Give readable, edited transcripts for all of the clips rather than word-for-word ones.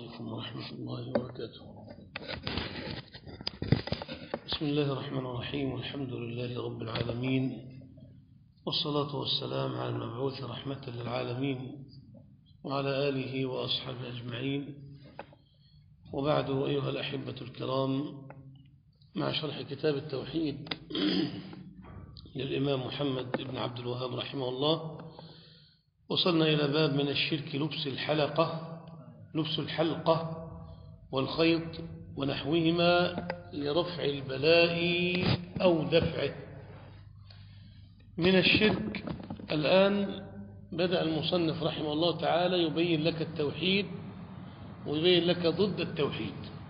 عليكم ورحمة الله وبركاته. بسم الله الرحمن الرحيم، والحمد لله رب العالمين، والصلاة والسلام على المبعوث رحمة للعالمين وعلى آله وأصحابه أجمعين، وبعد. أيها الأحبة الكرام، مع شرح كتاب التوحيد للإمام محمد بن عبد الوهاب رحمه الله، وصلنا إلى باب من الشرك لبس الحلقة والخيط ونحوهما لرفع البلاء أو دفعه. من الشرك الآن بدأ المصنف رحمه الله تعالى يبين لك التوحيد ويبين لك ضد التوحيد.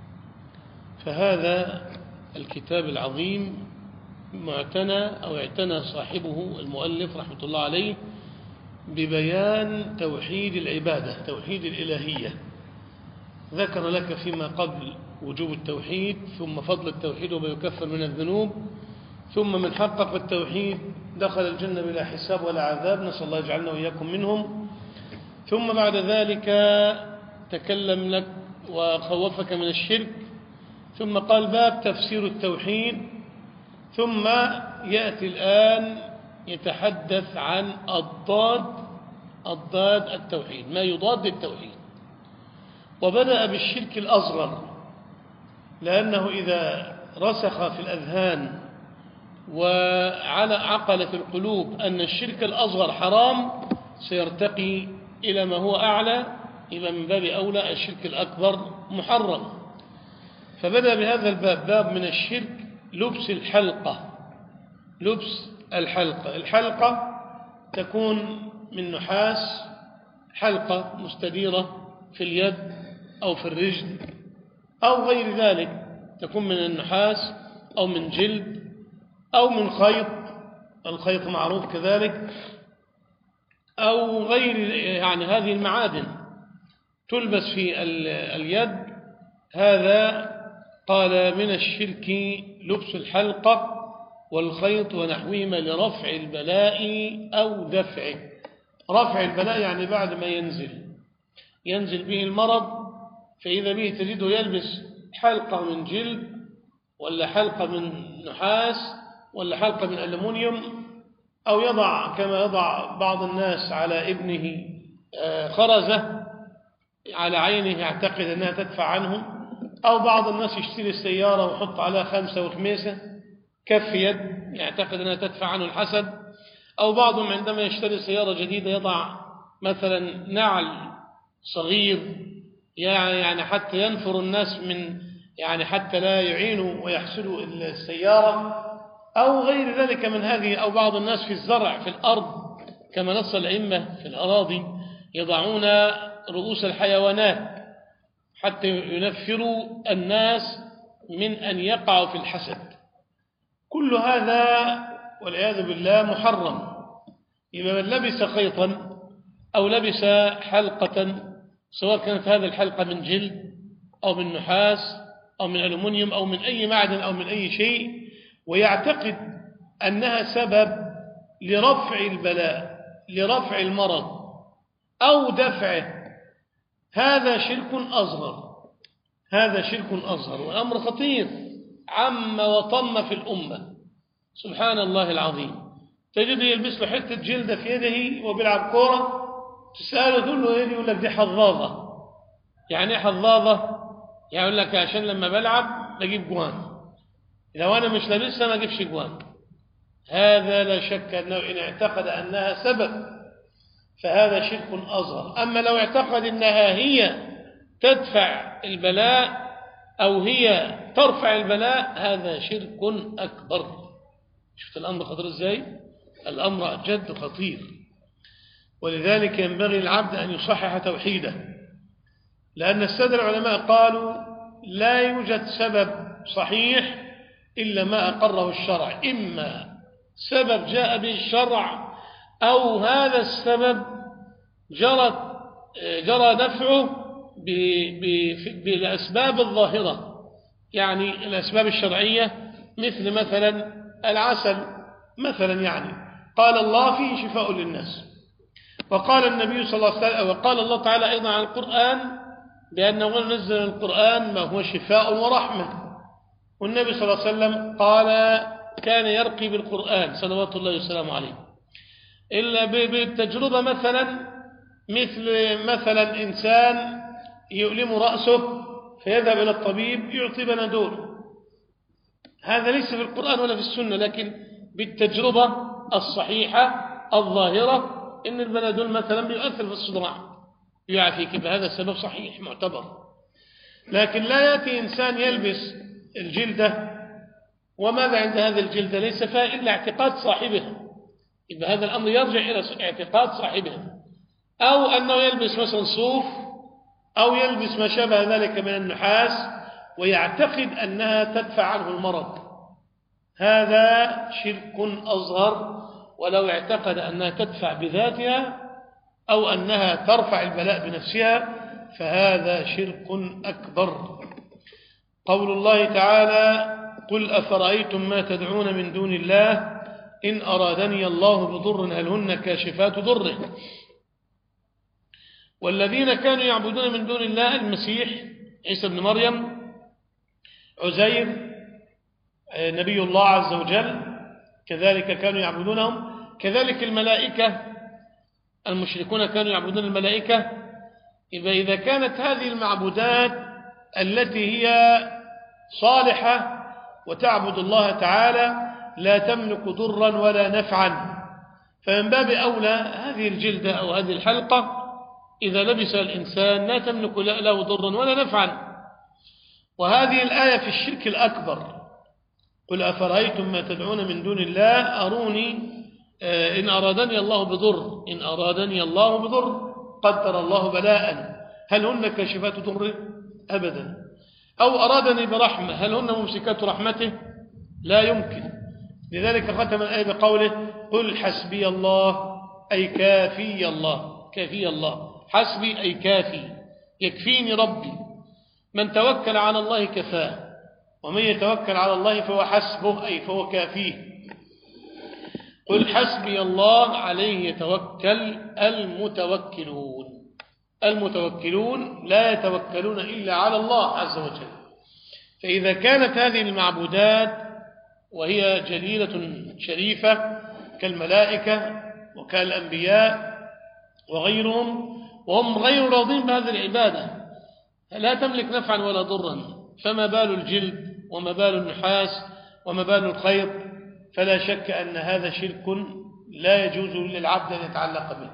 فهذا الكتاب العظيم اعتنى صاحبه المؤلف رحمة الله عليه ببيان توحيد العبادة، توحيد الإلهية. ذكر لك فيما قبل وجوب التوحيد، ثم فضل التوحيد وما يكفر من الذنوب، ثم من حقق التوحيد دخل الجنة بلا حساب ولا عذاب، نسأل الله يجعلنا وإياكم منهم. ثم بعد ذلك تكلم لك وخوفك من الشرك، ثم قال باب تفسير التوحيد، ثم يأتي الآن يتحدث عن الضاد التوحيد، ما يضاد التوحيد. وبدأ بالشرك الأصغر، لأنه إذا رسخ في الأذهان وعلى عقلة القلوب أن الشرك الأصغر حرام سيرتقي إلى ما هو أعلى، إلى من باب أولى الشرك الأكبر محرم. فبدأ بهذا الباب، باب من الشرك لبس الحلقة. لبس الحلقة، الحلقة تكون من نحاس، حلقة مستديرة في اليد أو في الرجل أو غير ذلك، تكون من النحاس أو من جلد أو من خيط، الخيط معروف كذلك، أو غير هذه المعادن تلبس في اليد. هذا قال من الشرك لبس الحلقة والخيط ونحوهما لرفع البلاء أو دفعه. رفع البلاء يعني بعد ما ينزل به المرض، فإذا به تجده يلبس حلقة من جلد ولا حلقة من نحاس ولا حلقة من ألمنيوم، أو يضع كما يضع بعض الناس على ابنه خرزة على عينه يعتقد أنها تدفع عنه، أو بعض الناس يشتري السيارة ويحط عليها 5 وخميسة كف يد يعتقد أنها تدفع عنه الحسد، أو بعضهم عندما يشتري سيارة جديدة يضع مثلا نعل صغير يعني حتى ينفر الناس من حتى لا يعينوا ويحسدوا السيارة، أو غير ذلك من هذه. أو بعض الناس في الزرع في الأرض كما نص الأئمة في الأراضي يضعون رؤوس الحيوانات حتى ينفروا الناس من أن يقعوا في الحسد. كل هذا والعياذ بالله محرم. إذا من لبس خيطا أو لبس حلقة، سواء كانت هذه الحلقة من جلد أو من نحاس أو من ألمنيوم أو من أي معدن أو من أي شيء، ويعتقد أنها سبب لرفع البلاء، لرفع المرض أو دفعه، هذا شرك أصغر. هذا شرك أصغر، والأمر خطير عم وطم في الأمة. سبحان الله العظيم، تجد يلبس له حتة جلدة في يده وبيلعب كورة، تسأله تقول له ايه، يقول لك دي حظاظة. يعني ايه حظاظة؟ يعني يقول لك عشان لما بلعب بجيب جوان، لو أنا مش لابسها ما أجيبش جوان. هذا لا شك أنه إن اعتقد أنها سبب فهذا شرك أصغر. أما لو اعتقد أنها هي تدفع البلاء أو هي ترفع البلاء، هذا شرك أكبر. شفت الأمر خطير إزاي؟ الأمر جد خطير. ولذلك ينبغي العبد أن يصحح توحيده، لأن السادة العلماء قالوا لا يوجد سبب صحيح إلا ما أقره الشرع، إما سبب جاء به الشرع أو هذا السبب جرى نفعه بالأسباب الظاهرة، يعني الأسباب الشرعية، مثلا العسل مثلا، قال الله فيه شفاء للناس، وقال النبي صلى الله عليه وسلم، وقال الله تعالى أيضا عن القرآن بأنه نزل القرآن ما هو شفاء ورحمة، والنبي صلى الله عليه وسلم قال كان يرقي بالقرآن صلوات الله وسلامه عليه. إلا بالتجربة مثلا إنسان يؤلم رأسه فيذهب إلى الطبيب يعطي بنادول، هذا ليس في القرآن ولا في السنة، لكن بالتجربة الصحيحة الظاهرة إن البنادول مثلا بيؤثر في الصداع يعافيك، فهذا السبب صحيح معتبر. لكن لا يأتي إنسان يلبس الجلدة وماذا عند هذه الجلدة ليس فيها إلا اعتقاد صاحبها، إذا هذا الأمر يرجع إلى اعتقاد صاحبها، أو أنه يلبس مثلا صوف أو يلبس ما شابه ذلك من النحاس ويعتقد أنها تدفع عنه المرض، هذا شرك أصغر. ولو اعتقد أنها تدفع بذاتها أو أنها ترفع البلاء بنفسها فهذا شرك أكبر. قول الله تعالى: قل أفرأيتم ما تدعون من دون الله إن أرادني الله بضر هل هن كاشفات ضره. والذين كانوا يعبدون من دون الله المسيح عيسى بن مريم، عزير نبي الله عز وجل، كذلك كانوا يعبدونهم، كذلك الملائكة، المشركون كانوا يعبدون الملائكة. إذا كانت هذه المعبودات التي هي صالحة وتعبد الله تعالى لا تملك ضرا ولا نفعا، فمن باب أولى هذه الجلدة أو هذه الحلقة إذا لبس الإنسان لا تملك له ضرا ولا نفعا. وهذه الآية في الشرك الأكبر: قل أفرأيتم ما تدعون من دون الله أروني إن أرادني الله بضر، إن أرادني الله بضر قدر الله بلاء هل هن كاشفات ضره؟ أبدا. أو أرادني برحمة هل هن ممسكات رحمته؟ لا يمكن. لذلك ختم الآية بقوله: قل حسبي الله أي كافي الله، كافي الله، حسبي أي كافي، يكفيني ربي. من توكل على الله كفاه، ومن يتوكل على الله فهو حسبه أي فهو كافيه. قل حسبي الله عليه يتوكل المتوكلون، المتوكلون لا يتوكلون إلا على الله عز وجل. فإذا كانت هذه المعبودات وهي جليلة شريفة كالملائكة وكالأنبياء وغيرهم وهم غير راضين بهذه العبادة لا تملك نفعا ولا ضرا، فما بال الجلد وما بال النحاس وما بال الخيط؟ فلا شك أن هذا شرك لا يجوز للعبد أن يتعلق به.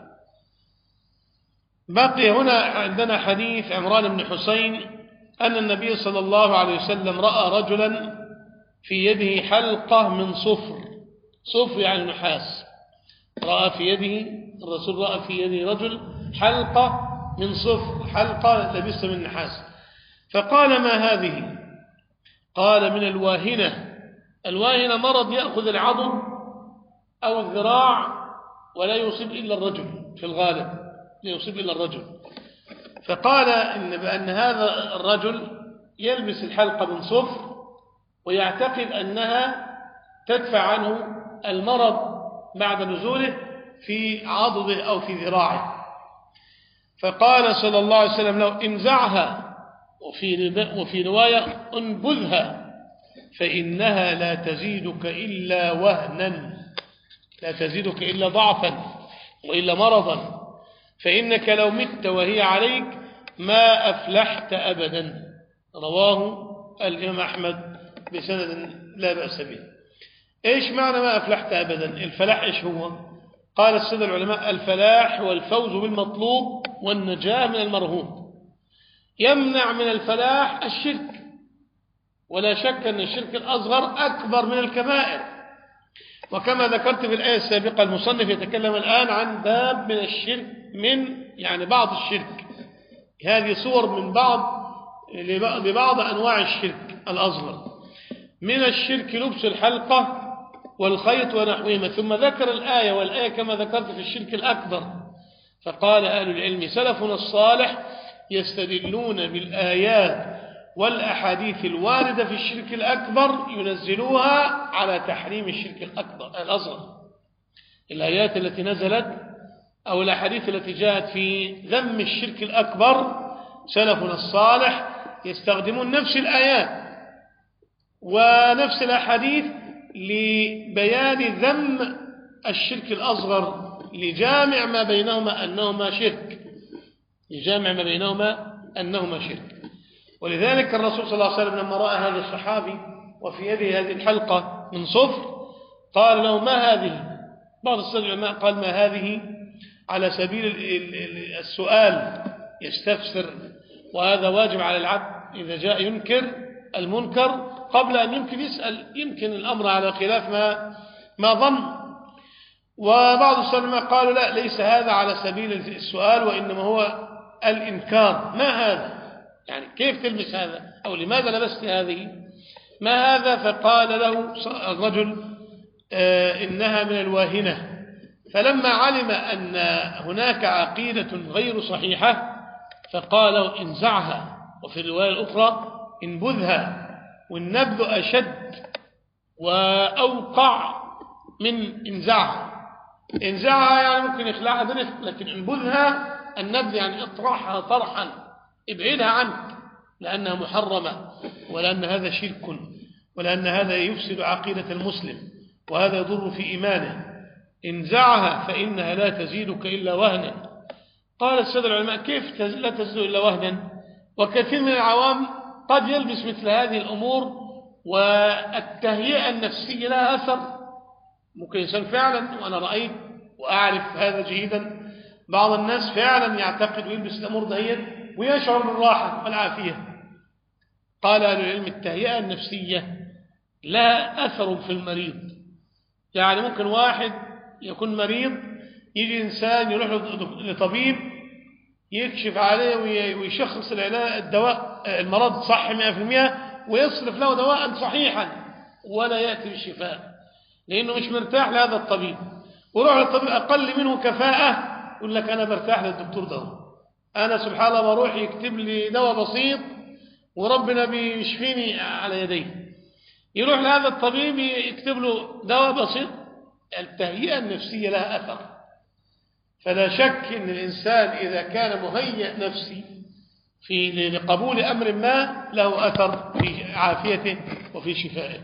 بقي هنا عندنا حديث عمران بن حسين أن النبي صلى الله عليه وسلم رأى رجلا في يده حلقة من صفر، صفر يعني نحاس، رأى في يده، الرسول رأى في يده رجل حلقة من صفر، حلقة لبسها من نحاس، فقال: ما هذه؟ قال: من الواهنة. الواهنة مرض يأخذ العضد أو الذراع ولا يصيب إلا الرجل، في الغالب لا يصيب إلا الرجل. فقال بأن هذا الرجل يلبس الحلقة من صفر ويعتقد أنها تدفع عنه المرض بعد نزوله في عضده أو في ذراعه. فقال صلى الله عليه وسلم له: انزعها، وفي رواية انبذها، فإنها لا تزيدك إلا وهنا، لا تزيدك إلا ضعفا وإلا مرضا، فإنك لو مت وهي عليك ما أفلحت أبدا. رواه الإمام أحمد بسند لا بأس به. إيش معنى ما أفلحت أبدا؟ الفلاح إيش هو؟ قال السادة العلماء: الفلاح والفوز بالمطلوب والنجاة من المرهوب. يمنع من الفلاح الشرك، ولا شك أن الشرك الأصغر أكبر من الكبائر، وكما ذكرت في الآية السابقة المصنف يتكلم الآن عن باب من الشرك، يعني بعض الشرك، هذه صور من لبعض أنواع الشرك الأصغر. من الشرك لبس الحلقة والخيط ونحوهما، ثم ذكر الآية والآية كما ذكرت في الشرك الأكبر. فقال أهل العلم سلفنا الصالح يستدلون بالآيات والأحاديث الواردة في الشرك الأكبر ينزلوها على تحريم الشرك الأصغر. الآيات التي نزلت أو الأحاديث التي جاءت في ذم الشرك الأكبر سلفنا الصالح يستخدمون نفس الآيات ونفس الأحاديث لبيان ذم الشرك الأصغر لجامع ما بينهما أنهما شرك. ولذلك الرسول صلى الله عليه وسلم لما رأى هذا الصحابي وفي يده هذه الحلقة من صفر قال له: ما هذه؟ بعض العلماء قال: ما هذه؟ على سبيل السؤال يستفسر، وهذا واجب على العبد إذا جاء ينكر المنكر قبل أن يمكن يسأل، يمكن الأمر على خلاف ما ظن. وبعض العلماء قالوا: لا، ليس هذا على سبيل السؤال وإنما هو الإنكار. ما هذا؟ يعني كيف تلبس هذا؟ أو لماذا لبست هذه؟ ما هذا؟ فقال له الرجل: إنها من الواهنة. فلما علم أن هناك عقيدة غير صحيحة فقال له: انزعها. وفي الرواية الأخرى: انبذها. والنبذ أشد وأوقع من انزعها. انزعها يعني ممكن يخلعها برفق، لكن انبذها النبذ يعني اطرحها طرحا، ابعدها عنك، لأنها محرمة، ولأن هذا شرك، ولأن هذا يفسد عقيدة المسلم، وهذا يضر في إيمانه. انزعها فإنها لا تزيدك إلا وهنا. قال السادة العلماء: كيف لا تزيد إلا وهنا؟ وكثير من العوام قد يلبس مثل هذه الأمور، والتهيئة النفسية لها أثر. ممكن إنسان فعلا، وأنا رأيت وأعرف هذا جيدا، بعض الناس فعلا يعتقد ويلبس الأمور دهيت ويشعر بالراحة والعافية. قال أهل العلم: التهيئة النفسية لها أثر في المريض. يعني ممكن واحد يكون مريض، يجي إنسان يروح لطبيب يكشف عليه ويشخص الدواء المرض صح 100%، ويصرف له دواء صحيحا ولا يأتي بالشفاء، لأنه مش مرتاح لهذا الطبيب. وروح للطبيب أقل منه كفاءة يقول لك: أنا برتاح للدكتور ده، أنا سبحان الله بروح يكتب لي دواء بسيط وربنا بيشفيني على يديه. يروح لهذا الطبيب يكتب له دواء بسيط. التهيئة النفسية لها أثر. فلا شك أن الإنسان إذا كان مهيئ نفسي لقبول أمر ما له أثر في عافيته وفي شفائه.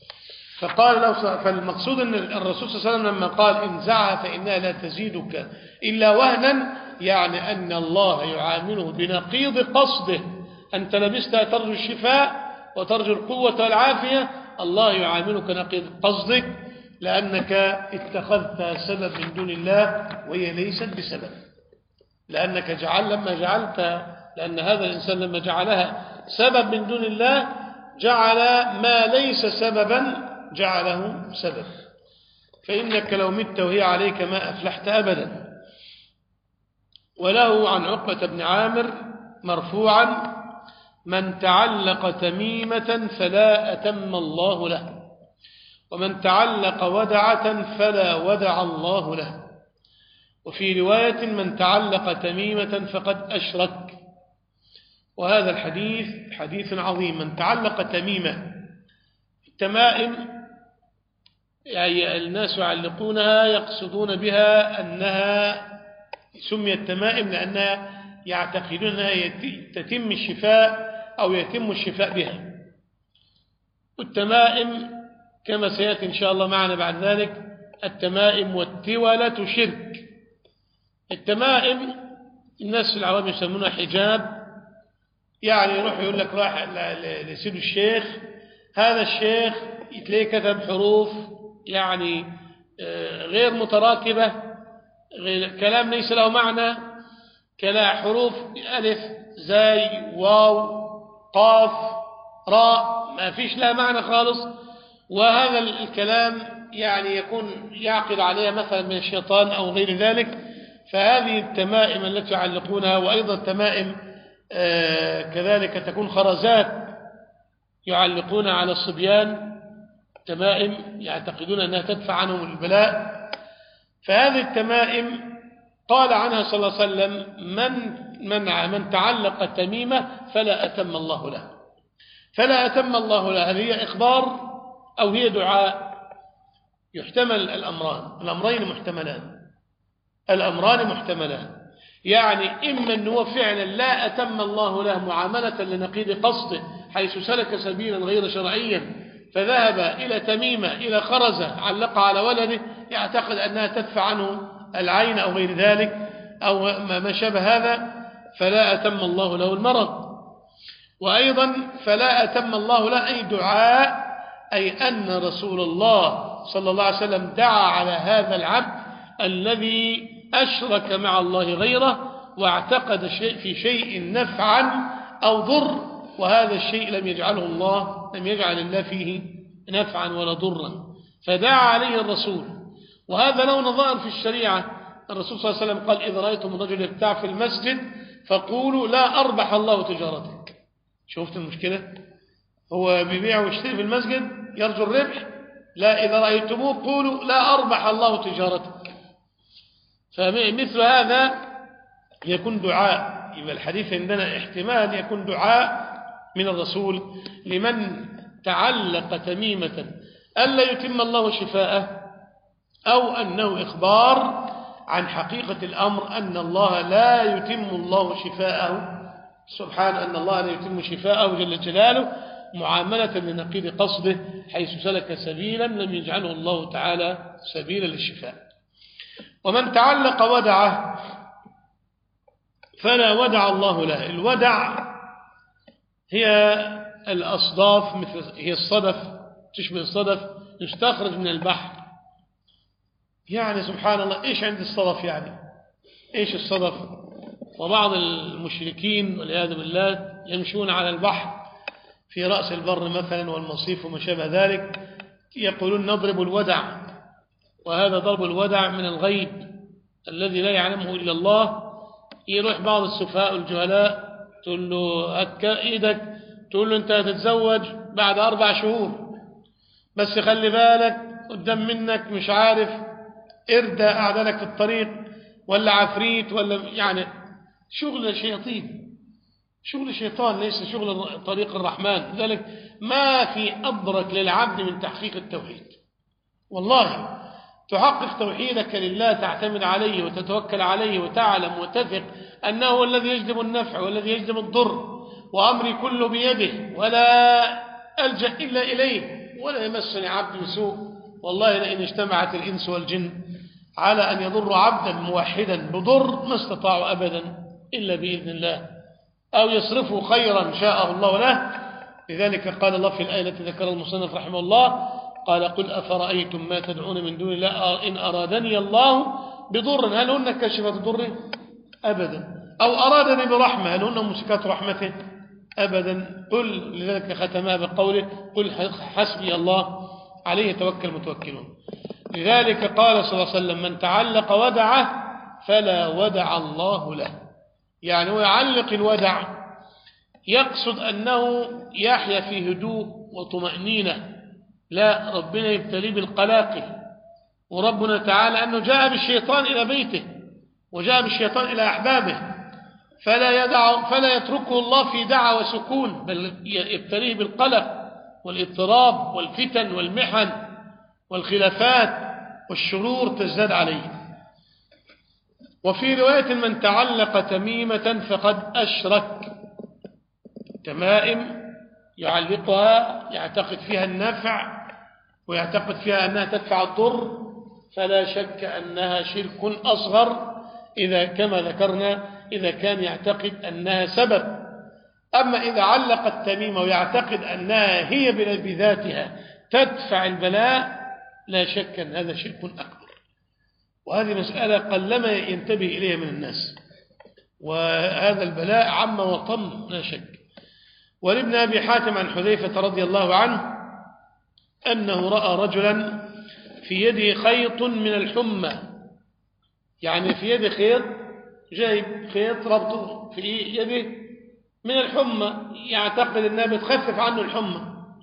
فالمقصود أن الرسول صلى الله عليه وسلم لما قال: انزعها فإنها لا تزيدك إلا وهنا، يعني أن الله يعامله بنقيض قصده. أنت لبستها ترجو الشفاء وترجو القوة والعافية، الله يعاملك نقيض قصدك، لأنك اتخذتها سبب من دون الله وهي ليست بسبب. لأنك لأن هذا الإنسان لما جعلها سبب من دون الله جعل ما ليس سببا جعله سبب. فإنك لو مت وهي عليك ما أفلحت أبدا. وله عن عقبة بن عامر مرفوعا: من تعلق تميمة فلا أتم الله له، ومن تعلق ودعة فلا ودع الله له. وفي رواية: من تعلق تميمة فقد أشرك. وهذا الحديث حديث عظيم. من تعلق تميمة، التمائم يعني الناس يعلقونها يقصدون بها أنها سميت تمائم لأنها يعتقدون أنها تتم الشفاء أو يتم الشفاء بها. والتمائم كما سيأتي إن شاء الله معنا بعد ذلك، التمائم والتولة شرك. التمائم الناس في العوام يسمونها حجاب، يعني يروح يقول لك راح لسيد الشيخ، هذا الشيخ تلاقيه كتب حروف يعني غير متراكبة، كلام ليس له معنى، حروف ألف زاي واو قاف راء ما فيش لها معنى خالص. وهذا الكلام يعني يكون يعقد عليها مثلا من الشيطان أو غير ذلك. فهذه التمائم التي يعلقونها، وأيضا التمائم كذلك تكون خرزات يعلقون على الصبيان، تمائم يعتقدون أنها تدفع عنهم البلاء. فهذه التمائم قال عنها صلى الله عليه وسلم: من تعلق تميمة فلا أتم الله له. فلا أتم الله له، هل هي إخبار أو هي دعاء؟ يحتمل الأمرين محتملان. يعني إما أنه هو فعلا لا أتم الله له معاملة لنقيض قصده، حيث سلك سبيلا غير شرعيا فذهب إلى تميمة إلى خرزة علق على ولده يعتقد أنها تدفع عنه العين أو غير ذلك أو ما شابه هذا، فلا أتم الله له المرض. وأيضا فلا أتم الله له أي دعاء، أي أن رسول الله صلى الله عليه وسلم دعا على هذا العبد الذي أشرك مع الله غيره واعتقد في شيء نفعا أو ضر، وهذا الشيء لم يجعل الله فيه نفعا ولا ضرا، فدعا عليه الرسول. وهذا له نظائر في الشريعة. الرسول صلى الله عليه وسلم قال: إذا رأيتم الرجل يبتاع في المسجد فقولوا لا أربح الله تجارتك. شفت المشكلة؟ هو بيبيع ويشتري في المسجد يرجو الربح، لا، إذا رأيتموه قولوا لا أربح الله تجارتك. فمثل هذا يكون دعاء. يبقى الحديث عندنا احتمال يكون دعاء من الرسول لمن تعلق تميمة ألا يتم الله شفاءه، أو أنه إخبار عن حقيقة الأمر أن الله لا يتم الله شفاءه، سبحانه أن الله لا يتم شفاءه جل جلاله معاملة لنقيض قصده، حيث سلك سبيلا لم يجعله الله تعالى سبيلا للشفاء. ومن تعلق ودعه فلا ودع الله له. الودع هي الأصداف، هي الصدف، تشبه الصدف، يستخرج من البحر. يعني سبحان الله، إيش عند الصدف؟ يعني إيش الصدف؟ وبعض المشركين والعياذ بالله يمشون على البحر في رأس البر مثلا والمصيف وما شابه ذلك، يقولون نضرب الودع، وهذا ضرب الودع من الغيب الذي لا يعلمه إلا الله. يروح بعض السفهاء والجهلاء تقول له هات إيدك، تقول له أنت هتتزوج بعد 4 شهور، بس خلي بالك قدام منك مش عارف إردى أعدلك في الطريق ولا عفريت ولا يعني شغل شياطين، شغل شيطان، ليس شغل طريق الرحمن. لذلك ما في أبرك للعبد من تحقيق التوحيد. والله تحقق توحيدك لله، تعتمد عليه وتتوكل عليه وتعلم وتثق أنه هو الذي يجلب النفع والذي يجلب الضر، وأمري كله بيده ولا ألجأ إلا إليه، ولا يمسني عبد بسوء. والله لئن اجتمعت الإنس والجن على أن يضر عبدا موحدا بضر ما استطاعوا أبدا إلا بإذن الله، أو يصرفوا خيرا شاءه الله له. لذلك قال الله في الآية التي ذكرها المصنف رحمه الله، قال: قل أفرأيتم ما تدعون من دون الله إن أرادني الله بضر هل هن كاشفات ضره؟ أبدا. أو أرادني برحمة هل هن ممسكات رحمته؟ أبدا. قل، لذلك ختمها بقوله: قل حسبي الله عليه توكل المتوكلون. لذلك قال صلى الله عليه وسلم: من تعلق ودعه فلا ودع الله له. يعني هو يعلق الودع، يقصد أنه يحيا في هدوء وطمأنينة، لا، ربنا يبتليه بالقلاقل. وربنا تعالى أنه جاء بالشيطان إلى بيته وجاء بالشيطان إلى أحبابه، فلا يتركه الله في دعوى وسكون، بل يبتليه بالقلق والاضطراب والفتن والمحن والخلافات والشرور تزداد عليه. وفي رواية: من تعلق تميمة فقد أشرك. تمائم يعلقها يعتقد فيها النفع ويعتقد فيها أنها تدفع الضر، فلا شك أنها شرك أصغر إذا كما ذكرنا إذا كان يعتقد أنها سبب. أما إذا علق التميمة ويعتقد أنها هي بذاتها تدفع البلاء، لا شك أن هذا شرك أكبر. وهذه مسألة قلما ينتبه إليها من الناس، وهذا البلاء عم وطم لا شك. ولابن أبي حاتم عن حذيفة رضي الله عنه أنه رأى رجلا في يده خيط من الحمى، يعني في يده خيط، جايب خيط ربطه في يده من الحمى، يعتقد أنها بتخفف عنه الحمى،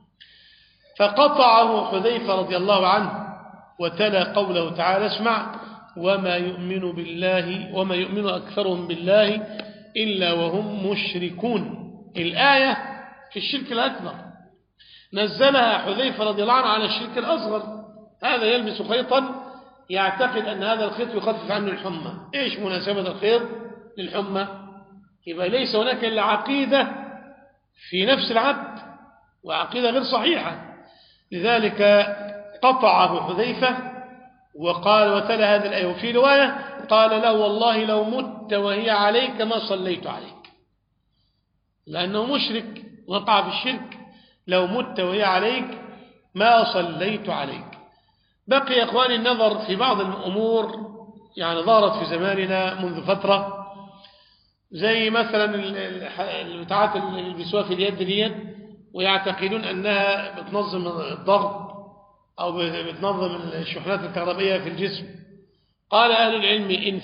فقطعه حذيفة رضي الله عنه وتلا قوله تعالى: اسمع: وما يؤمن أكثرهم بالله إلا وهم مشركون. الآية في الشرك الأكبر نزلها حذيفة رضي الله عنه على الشرك الأصغر. هذا يلبس خيطا يعتقد أن هذا الخيط يخفف عنه الحمى. إيش مناسبة الخيط للحمى، يبقى ليس هناك إلا عقيدة في نفس العبد وعقيدة غير صحيحة. لذلك قطعه حذيفة وقال وتلا هذه الآية. وفي رواية قال له والله لو مت وهي عليك ما صليت عليك، لأنه مشرك وقع في الشرك. لو مت وهي عليك ما صليت عليك. بقي يا إخواني النظر في بعض الأمور يعني ظهرت في زماننا منذ فترة، زي مثلا البتاعات اللي بيلبسوها في اليد ديت ويعتقدون أنها بتنظم الضغط أو بتنظم الشحنات الكهربائية في الجسم. قال أهل العلم إن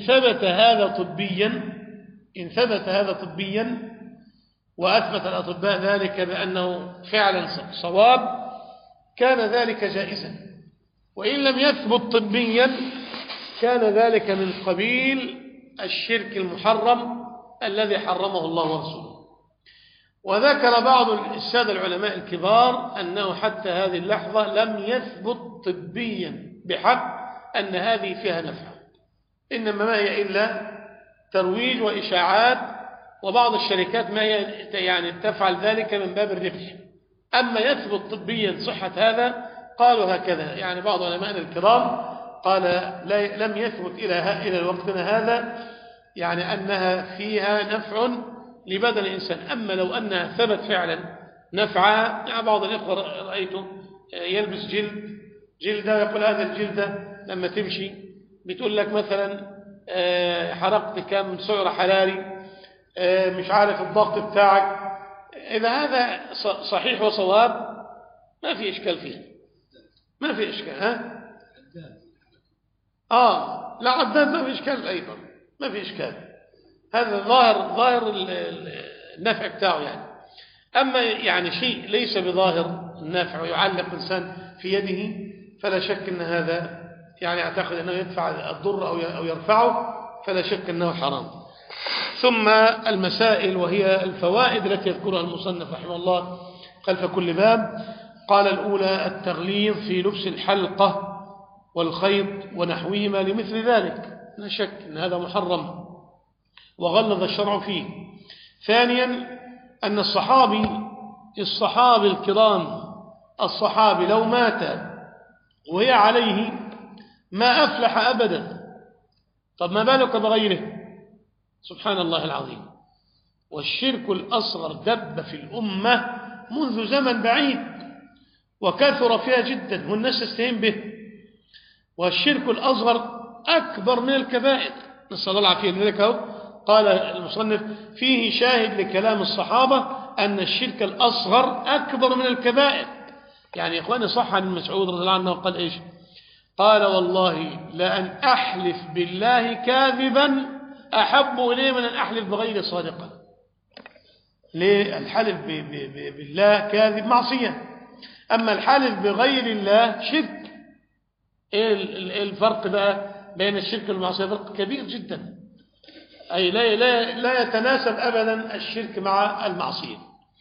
ثبت هذا طبيا وأثبت الأطباء ذلك بأنه فعلا صواب كان ذلك جائزا، وإن لم يثبت طبيا كان ذلك من قبيل الشرك المحرم الذي حرمه الله ورسوله. وذكر بعض السادة العلماء الكبار أنه حتى هذه اللحظة لم يثبت طبيا بحق أن هذه فيها نفع، إنما ما هي إلا ترويج وإشاعات، وبعض الشركات ما هي يعني تفعل ذلك من باب الربح. أما يثبت طبيا صحة هذا قالوا هكذا، يعني بعض علماء الكرام قال لم يثبت إلى وقتنا هذا يعني أنها فيها نفع لبدن الإنسان. أما لو أنها ثبت فعلا نفعها، يعني بعض الإخوة رأيته يلبس جلدة ويقول هذا الجلدة لما تمشي بتقول لك مثلا حرقت كم سعر حراري، مش عارف الضغط بتاعك. إذا هذا صحيح وصواب ما في إشكال فيه، ما في إشكال. لا عداد ما في إشكال أيضا، ما في إشكال. هذا ظاهر النفع بتاعه يعني. أما يعني شيء ليس بظاهر النفع ويعلق إنسان في يده فلا شك أن هذا يعني أعتقد أنه يدفع الضر أو يرفعه، فلا شك أنه حرام. ثم المسائل وهي الفوائد التي يذكرها المصنف رحمه الله خلف كل باب. قال الأولى التغليظ في لبس الحلقة والخيط ونحوهما لمثل ذلك، لا شك أن هذا محرم وغلظ الشرع فيه. ثانيا أن الصحابي الكرام الصحابي لو مات وهي عليه ما أفلح أبدا، طب ما بالك بغيره؟ سبحان الله العظيم. والشرك الأصغر دب في الأمة منذ زمن بعيد وكثر فيها جدا والناس تستهين به، والشرك الأصغر أكبر من الكبائر، نسأل الله العافية. لذلك قال المصنف فيه شاهد لكلام الصحابة أن الشرك الأصغر أكبر من الكبائر. يعني يا إخواني صح عن مسعود رضي الله عنه قال إيش؟ قال والله لأن أحلف بالله كاذبا أحب إليه من أن أحلف بغير صادقا. ليه؟ الحلف بالله كاذب معصية، أما الحلف بغير الله شرك. إيه الفرق بقى بين الشرك والمعصية؟ فرق كبير جدا، أي لا يتناسب أبدا الشرك مع المعصية.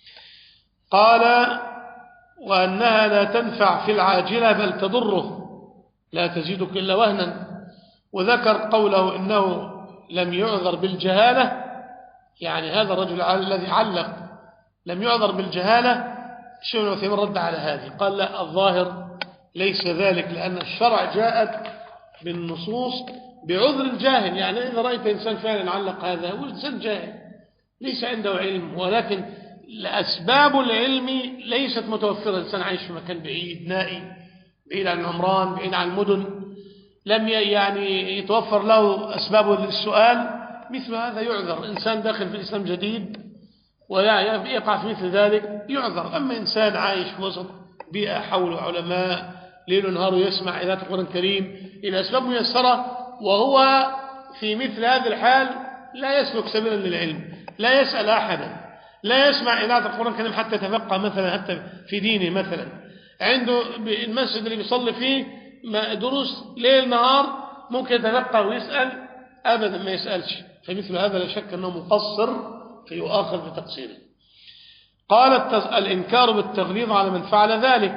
قال وأنها لا تنفع في العاجلة بل تضره، لا تزيدك إلا وهنا. وذكر قوله إنه لم يعذر بالجهالة، يعني هذا الرجل الذي علق لم يعذر بالجهالة. الشيخ ابن عثيمين رد على هذه قال لا، الظاهر ليس ذلك، لأن الشرع جاءت بالنصوص بعذر الجاهل. يعني إذا رأيت إنسان فعلا علق هذا هو إنسان جاهل ليس عنده علم، ولكن أسباب العلم ليست متوفرة. الإنسان عايش في مكان بعيد نائي، بعيد عن العمران، بعيد عن المدن، لم يعني يتوفر له أسباب السؤال، مثل هذا يعذر. إنسان داخل في الإسلام جديد ويقع في مثل ذلك يعذر. أما إنسان عايش في وسط بيئة حوله علماء ليل ونهار يسمع إذاعة القرآن الكريم إلى أسباب ميسرة، وهو في مثل هذه الحال لا يسلك سبيلا للعلم، لا يسأل أحدا، لا يسمع إذاعة القرآن الكريم حتى يتفقه مثلا حتى في دينه. مثلا عنده المسجد اللي بيصلي فيه دروس ليل نهار، ممكن يتفقه ويسأل، أبدا ما يسألش. فمثل هذا لا شك أنه مقصر فيؤاخذ بتقصيره. قال الإنكار بالتغليظ على من فعل ذلك،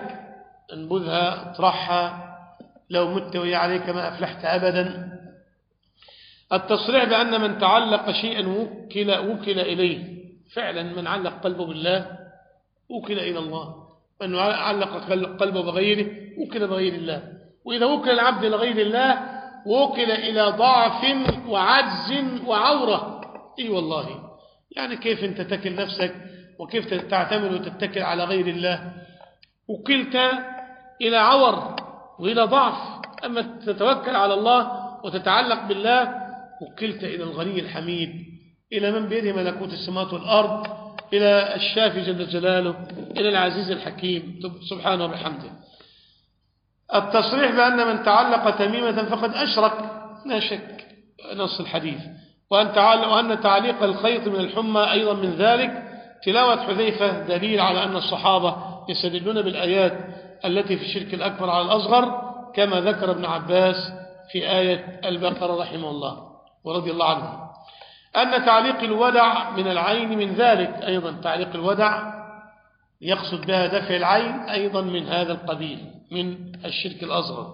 انبذها اطرحها، لو مت وهي عليك ما أفلحت أبدا. التصريح بأن من تعلق شيئا وكل إليه، فعلا من علق قلبه بالله وكل إلى الله، من علق قلبه بغيره وكل بغير الله. وإذا وكل العبد لغير الله وكل إلى ضعف وعجز وعورة. إي والله، يعني كيف أنت تكل نفسك وكيف تعتمد وتتكل على غير الله؟ وكلت إلى عور وإلى ضعف. أما تتوكل على الله وتتعلق بالله وكلت إلى الغني الحميد، إلى من بيده ملكوت السماوات والأرض، إلى الشافي جل جلاله، إلى العزيز الحكيم سبحانه وبحمده. التصريح بأن من تعلق تميمة فقد أشرك، لا شك، نص الحديث. وأن تعليق الخيط من الحمى أيضا من ذلك. تلاوة حذيفة دليل على أن الصحابة يستدلون بالآيات التي في الشرك الأكبر على الأصغر، كما ذكر ابن عباس في آية البقرة رحمه الله ورضي الله عنه. أن تعليق الودع من العين من ذلك، أيضا تعليق الودع يقصد بها دفع العين، أيضا من هذا القبيل من الشرك الأصغر.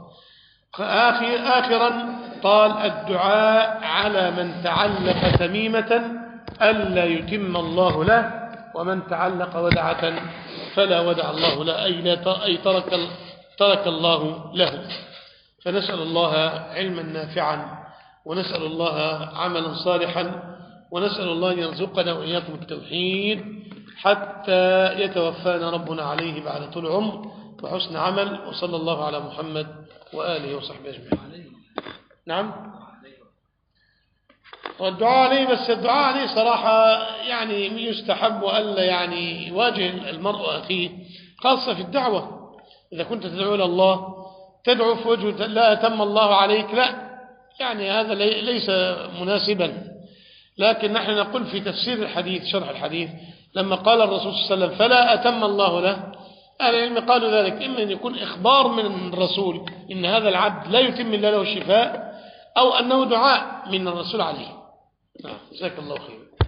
آخرا قال الدعاء على من تعلق تميمة ألا يتم الله له، ومن تعلق ودعة فلا ودع الله له، أي ترك الله له. فنسأل الله علما نافعا، ونسأل الله عملا صالحا، ونسأل الله أن يرزقنا وإياكم التوحيد حتى يتوفانا ربنا عليه بعد طول عمر وحسن عمل. وصلى الله على محمد وآله وصحبه أجمعين. نعم، والدعاء عليه، بس الدعاء عليه صراحة يعني يستحب ألا يعني يواجه المرء أخيه، خاصة في الدعوة. إذا كنت تدعو إلى الله تدعو في وجه لا أتم الله عليك، لا، يعني هذا ليس مناسبا. لكن نحن نقول في تفسير الحديث، شرح الحديث، لما قال الرسول صلى الله عليه وسلم فلا أتم الله له، أهل العلم قالوا ذلك إما أن يكون إخبار من الرسول إن هذا العبد لا يتم الله له الشفاء، أو أنه دعاء من الرسول عليه. جزاك الله خير.